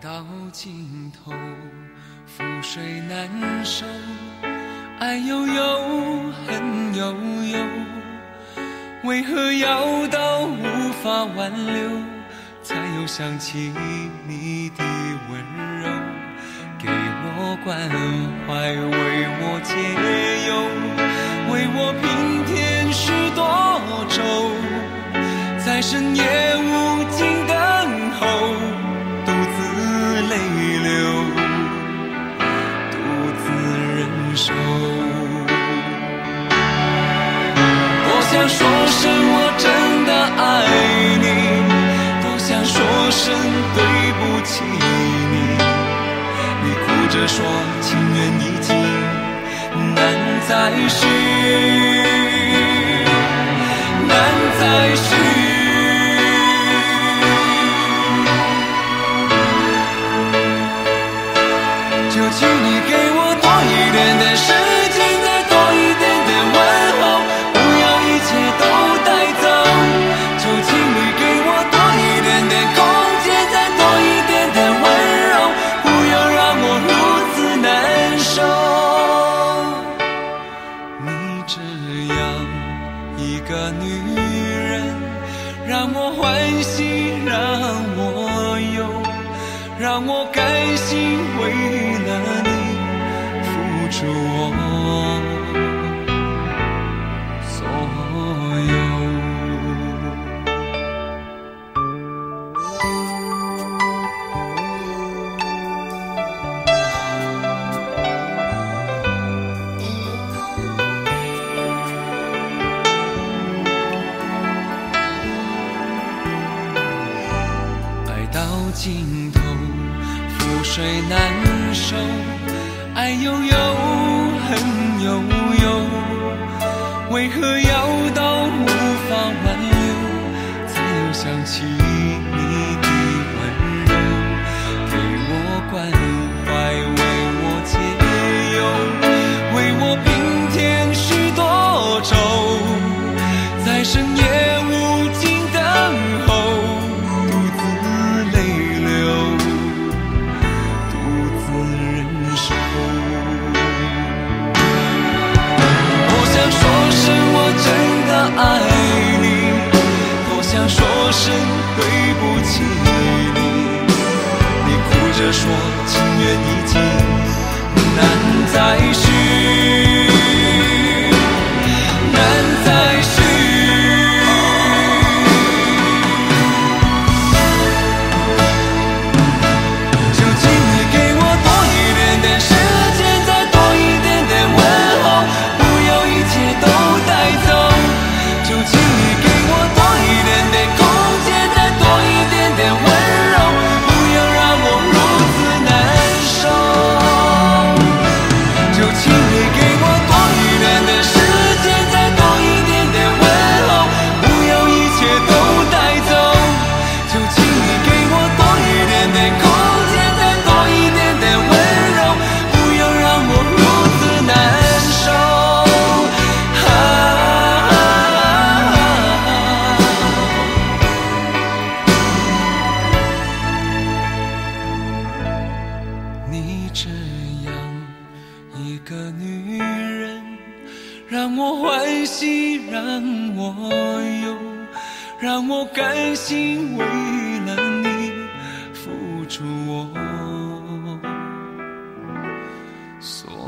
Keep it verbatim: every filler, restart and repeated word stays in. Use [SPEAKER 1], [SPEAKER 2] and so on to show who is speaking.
[SPEAKER 1] 到尽头，覆水难收，爱悠悠，恨悠悠，为何要到无法挽留，才又想起你的温柔，给我关怀，为我解忧，为我平添许多愁，在深夜无尽等候，独自泪流，独自忍受。多想说声我真的爱你，多想说声对不起你，你哭着说情缘已尽，难再续，难再续。就请你给我多一点点时间，再多一点点问候，不要一切都带走。就请你给我多一点点空间，再多一点点温柔，不要让我如此难受。你这样一个女人，让我欢喜，让我忧，让我甘心为了你付出我所有。爱到尽头，覆水难收，爱悠悠，恨悠悠，为何要到无法挽留，才又想起你的温柔，给我关怀，为我解忧，为我平添许多愁，在深夜无尽等候，独自泪流，独自忍受。多想说声我真的爱你，多想说声对不起你，你哭着说情缘已尽，难再续，难再续。你这样一个女人，让我欢喜，让我忧，让我甘心为了你付出我所